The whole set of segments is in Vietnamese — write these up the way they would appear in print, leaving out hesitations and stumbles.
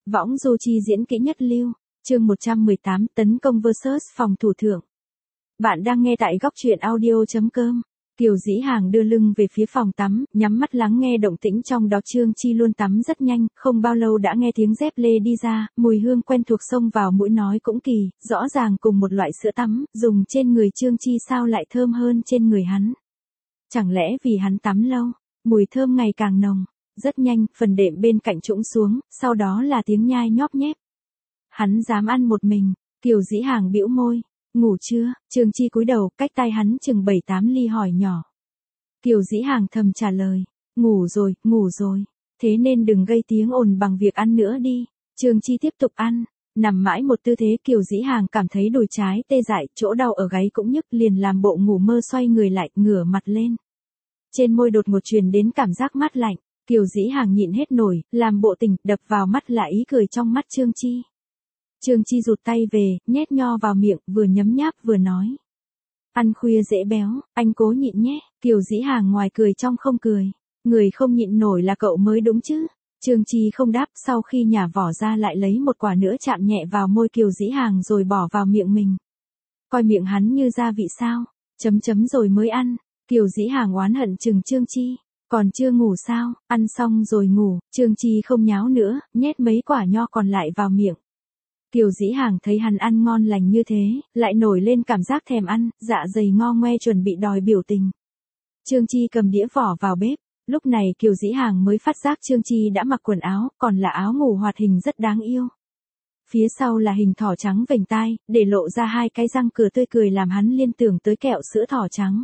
Võng Du Chi diễn kỹ nhất lưu, chương 118 tấn công vs phòng thủ thượng. Bạn đang nghe tại góc truyện audio.com. Kiều Dĩ Hàng đưa lưng về phía phòng tắm, nhắm mắt lắng nghe động tĩnh trong đó. Trương Chi luôn tắm rất nhanh, không bao lâu đã nghe tiếng dép lê đi ra, mùi hương quen thuộc xông vào mũi nói cũng kỳ, rõ ràng cùng một loại sữa tắm, dùng trên người Trương Chi sao lại thơm hơn trên người hắn. Chẳng lẽ vì hắn tắm lâu, mùi thơm ngày càng nồng. Rất nhanh, phần đệm bên cạnh trũng xuống, sau đó là tiếng nhai nhóp nhép. Hắn dám ăn một mình, Kiều Dĩ Hàng bĩu môi. Ngủ chưa? Trương Chi cúi đầu, cách tai hắn chừng 7-8 ly hỏi nhỏ. Kiều Dĩ Hàng thầm trả lời. Ngủ rồi. Thế nên đừng gây tiếng ồn bằng việc ăn nữa đi. Trương Chi tiếp tục ăn. Nằm mãi một tư thế, Kiều Dĩ Hàng cảm thấy đùi trái tê dại, chỗ đau ở gáy cũng nhức, liền làm bộ ngủ mơ, xoay người lại, ngửa mặt lên. Trên môi đột ngột truyền đến cảm giác mát lạnh. Kiều Dĩ Hàng nhịn hết nổi, làm bộ tỉnh, đập vào mắt là ý cười trong mắt Trương Chi. Trương Chi rụt tay về, nhét nho vào miệng, vừa nhấm nháp vừa nói. Ăn khuya dễ béo, anh cố nhịn nhé. Kiều Dĩ Hàng ngoài cười trong không cười. Người không nhịn nổi là cậu mới đúng chứ. Trương Chi không đáp, sau khi nhả vỏ ra lại lấy một quả nữa chạm nhẹ vào môi Kiều Dĩ Hàng rồi bỏ vào miệng mình. Coi miệng hắn như gia vị sao? Rồi mới ăn. Kiều Dĩ Hàng oán hận chừng Trương Chi. Còn chưa ngủ sao? Ăn xong rồi ngủ. Trương Chi không nháo nữa, nhét mấy quả nho còn lại vào miệng. Kiều Dĩ Hàng thấy hắn ăn ngon lành như thế, lại nổi lên cảm giác thèm ăn, dạ dày ngo ngoe chuẩn bị đòi biểu tình. Trương Chi cầm đĩa vỏ vào bếp, lúc này Kiều Dĩ Hàng mới phát giác Trương Chi đã mặc quần áo, còn là áo ngủ hoạt hình rất đáng yêu. Phía sau là hình thỏ trắng vành tai, để lộ ra hai cái răng cửa tươi cười làm hắn liên tưởng tới kẹo sữa thỏ trắng.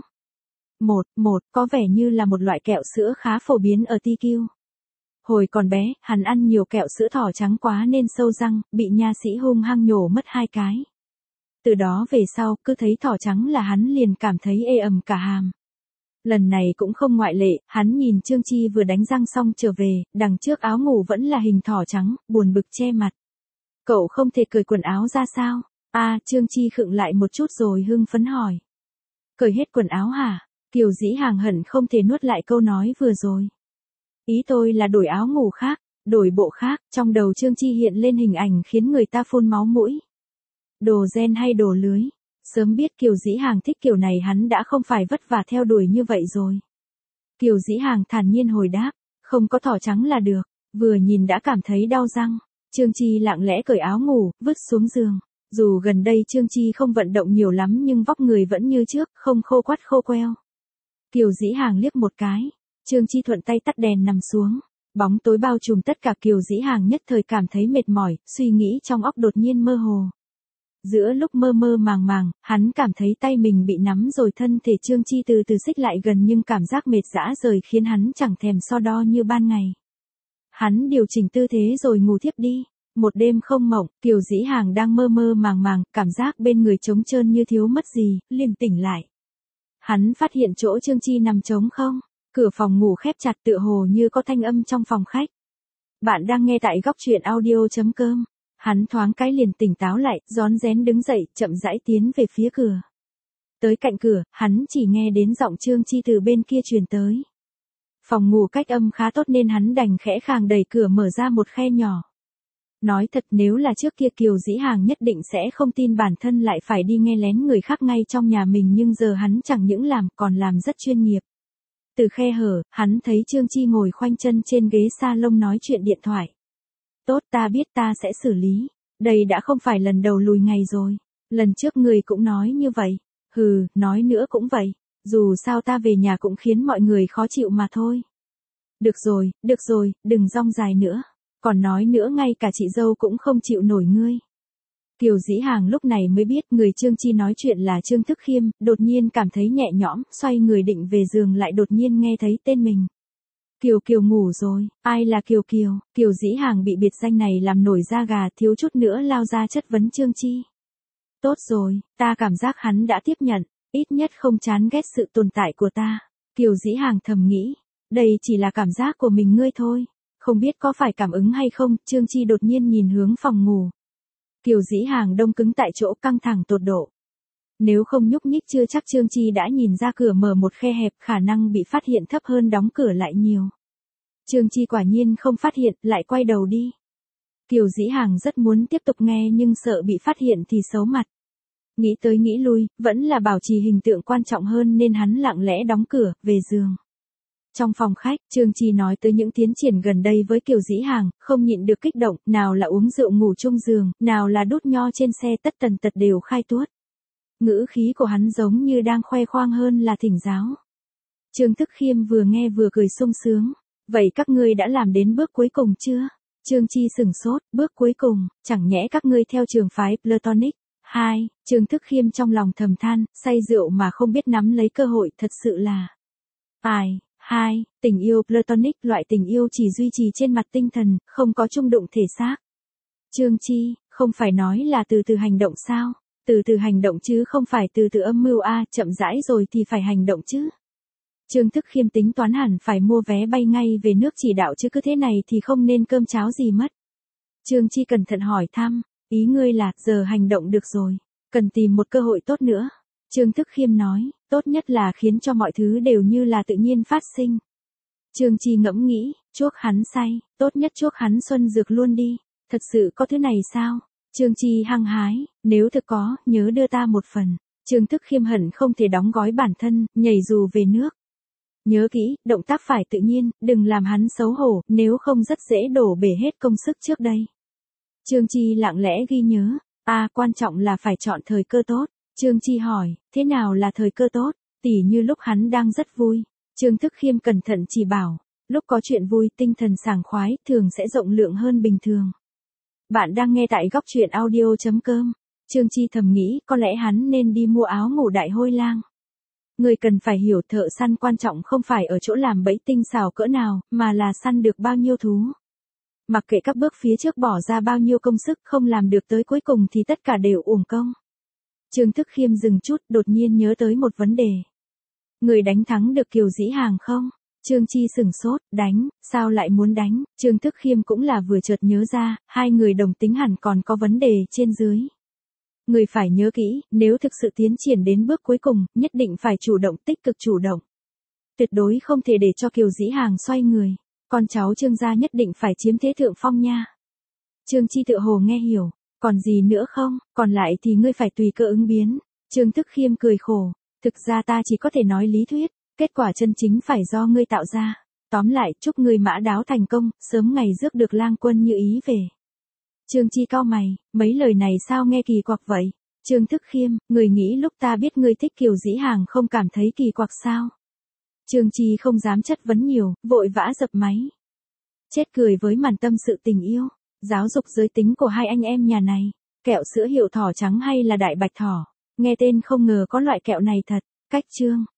Có vẻ như là một loại kẹo sữa khá phổ biến ở TQ. Hồi còn bé, hắn ăn nhiều kẹo sữa thỏ trắng quá nên sâu răng, bị nha sĩ hung hăng nhổ mất 2 cái. Từ đó về sau, cứ thấy thỏ trắng là hắn liền cảm thấy ê ẩm cả hàm. Lần này cũng không ngoại lệ, hắn nhìn Trương Chi vừa đánh răng xong trở về, đằng trước áo ngủ vẫn là hình thỏ trắng, buồn bực che mặt. Cậu không thể cởi quần áo ra sao? Trương Chi khựng lại một chút rồi hưng phấn hỏi. Cởi hết quần áo hả? Kiều Dĩ Hàng hận không thể nuốt lại câu nói vừa rồi. Ý tôi là đổi áo ngủ khác, đổi bộ khác. Trong đầu Trương Chi hiện lên hình ảnh khiến người ta phun máu mũi. Đồ gen hay đồ lưới? Sớm biết Kiều Dĩ Hàng thích kiểu này hắn đã không phải vất vả theo đuổi như vậy rồi. Kiều Dĩ Hàng thản nhiên hồi đáp, không có thỏ trắng là được. Vừa nhìn đã cảm thấy đau răng. Trương Chi lặng lẽ cởi áo ngủ, vứt xuống giường. Dù gần đây Trương Chi không vận động nhiều lắm nhưng vóc người vẫn như trước, không khô quắt khô queo. Kiều Dĩ Hàng liếc một cái. Trương Chi thuận tay tắt đèn nằm xuống. Bóng tối bao trùm tất cả. Kiều Dĩ Hàng nhất thời cảm thấy mệt mỏi, suy nghĩ trong óc đột nhiên mơ hồ. Giữa lúc mơ mơ màng màng, hắn cảm thấy tay mình bị nắm rồi, thân thể Trương Chi từ từ xích lại gần nhưng cảm giác mệt rã rời khiến hắn chẳng thèm so đo như ban ngày. Hắn điều chỉnh tư thế rồi ngủ thiếp đi. Một đêm không mộng, Kiều Dĩ Hàng đang mơ mơ màng màng, cảm giác bên người trống trơn như thiếu mất gì, liền tỉnh lại. Hắn phát hiện chỗ Trương Chi nằm trống không. Cửa phòng ngủ khép chặt, tựa hồ như có thanh âm trong phòng khách. Bạn đang nghe tại góc truyện audio.com. Hắn thoáng cái liền tỉnh táo lại, rón rén đứng dậy, chậm rãi tiến về phía cửa. Tới cạnh cửa, hắn chỉ nghe đến giọng Trương Chi từ bên kia truyền tới. Phòng ngủ cách âm khá tốt nên hắn đành khẽ khàng đẩy cửa mở ra một khe nhỏ. Nói thật, nếu là trước kia Kiều Dĩ Hàng nhất định sẽ không tin bản thân lại phải đi nghe lén người khác ngay trong nhà mình, nhưng giờ hắn chẳng những làm, còn làm rất chuyên nghiệp. Từ khe hở, hắn thấy Trương Chi ngồi khoanh chân trên ghế salon nói chuyện điện thoại. Tốt, ta biết, ta sẽ xử lý. Đây đã không phải lần đầu lùi ngày rồi. Lần trước người cũng nói như vậy. Nói nữa cũng vậy. Dù sao ta về nhà cũng khiến mọi người khó chịu mà thôi. Được rồi, đừng rong dài nữa. Còn nói nữa ngay cả chị dâu cũng không chịu nổi ngươi. Kiều Dĩ Hàng lúc này mới biết người Trương Chi nói chuyện là Trương Thức Khiêm, đột nhiên cảm thấy nhẹ nhõm, xoay người định về giường lại đột nhiên nghe thấy tên mình. Kiều ngủ rồi, ai là Kiều? Kiều Dĩ Hàng bị biệt danh này làm nổi da gà, thiếu chút nữa lao ra chất vấn Trương Chi. Tốt rồi, ta cảm giác hắn đã tiếp nhận, ít nhất không chán ghét sự tồn tại của ta. Kiều Dĩ Hàng thầm nghĩ, đây chỉ là cảm giác của mình ngươi thôi, không biết có phải cảm ứng hay không. Trương Chi đột nhiên nhìn hướng phòng ngủ. Kiều Dĩ Hàng đông cứng tại chỗ, căng thẳng tột độ. Nếu không nhúc nhích chưa chắc Trương Chi đã nhìn ra cửa mở một khe hẹp, khả năng bị phát hiện thấp hơn đóng cửa lại nhiều. Trương Chi quả nhiên không phát hiện, lại quay đầu đi. Kiều Dĩ Hàng rất muốn tiếp tục nghe nhưng sợ bị phát hiện thì xấu mặt. Nghĩ tới nghĩ lui, vẫn là bảo trì hình tượng quan trọng hơn nên hắn lặng lẽ đóng cửa, về giường. Trong phòng khách, Trương Chi nói tới những tiến triển gần đây với Kiều Dĩ Hàng, không nhịn được kích động, nào là uống rượu ngủ chung giường, nào là đút nho trên xe, tất tần tật đều khai tuốt. Ngữ khí của hắn giống như đang khoe khoang hơn là thỉnh giáo. Trương Thức Khiêm vừa nghe vừa cười sung sướng. Vậy các ngươi đã làm đến bước cuối cùng chưa? Trương Chi sửng sốt, bước cuối cùng, chẳng nhẽ các ngươi theo trường phái Platonic. 2. Trương Thức Khiêm trong lòng thầm than, say rượu mà không biết nắm lấy cơ hội thật sự là. 2. Tình yêu Platonic, loại tình yêu chỉ duy trì trên mặt tinh thần, không có chung đụng thể xác. Trương Chi, không phải nói là từ từ hành động sao? Từ từ hành động chứ không phải từ từ âm mưu chậm rãi rồi thì phải hành động chứ. Trương Thức Khiêm tính toán hẳn phải mua vé bay ngay về nước chỉ đạo chứ cứ thế này thì không nên cơm cháo gì mất. Trương Chi cẩn thận hỏi thăm, ý ngươi là giờ hành động được rồi, cần tìm một cơ hội tốt nữa. Trương Thức Khiêm nói, tốt nhất là khiến cho mọi thứ đều như là tự nhiên phát sinh. Trương Chi ngẫm nghĩ, chuốc hắn say, tốt nhất chuốc hắn xuân dược luôn đi, thật sự có thứ này sao? Trương Chi hăng hái, nếu thực có, nhớ đưa ta một phần. Trương Thức Khiêm hận không thể đóng gói bản thân, nhảy dù về nước. Nhớ kỹ, động tác phải tự nhiên, đừng làm hắn xấu hổ, nếu không rất dễ đổ bể hết công sức trước đây. Trương Chi lặng lẽ ghi nhớ, quan trọng là phải chọn thời cơ tốt. Trương Chi hỏi, thế nào là thời cơ tốt? Tỉ như lúc hắn đang rất vui. Trương Thức Khiêm cẩn thận chỉ bảo, lúc có chuyện vui, tinh thần sảng khoái, thường sẽ rộng lượng hơn bình thường. Bạn đang nghe tại góc truyện audio.com. Trương Chi thầm nghĩ, có lẽ hắn nên đi mua áo ngủ đại hôi lang. Người cần phải hiểu thợ săn quan trọng không phải ở chỗ làm bẫy tinh xảo cỡ nào, mà là săn được bao nhiêu thú. Mặc kệ các bước phía trước bỏ ra bao nhiêu công sức, không làm được tới cuối cùng thì tất cả đều uổng công. Trương Thức Khiêm dừng chút, đột nhiên nhớ tới một vấn đề. Người đánh thắng được Kiều Dĩ Hàng không? Trương Chi sửng sốt, đánh, sao lại muốn đánh? Trương Thức Khiêm cũng là vừa chợt nhớ ra, hai người đồng tính hẳn còn có vấn đề trên dưới. Người phải nhớ kỹ, nếu thực sự tiến triển đến bước cuối cùng, nhất định phải chủ động, tích cực chủ động. Tuyệt đối không thể để cho Kiều Dĩ Hàng xoay người. Con cháu Trương gia nhất định phải chiếm thế thượng phong nha. Trương Chi tựa hồ nghe hiểu, còn gì nữa không, còn lại thì ngươi phải tùy cơ ứng biến. Trương Thức Khiêm cười khổ, thực ra ta chỉ có thể nói lý thuyết, kết quả chân chính phải do ngươi tạo ra. Tóm lại, chúc ngươi mã đáo thành công, sớm ngày rước được lang quân như ý về. Trương Chi cau mày, mấy lời này sao nghe kỳ quặc vậy? Trương Thức Khiêm, người nghĩ lúc ta biết ngươi thích Kiều Dĩ Hàng không cảm thấy kỳ quặc sao? Trương Chi không dám chất vấn nhiều, vội vã dập máy. Chết cười với màn tâm sự tình yêu, giáo dục giới tính của hai anh em nhà này, kẹo sữa hiệu thỏ trắng hay là đại bạch thỏ, nghe tên không ngờ có loại kẹo này thật, cách chương.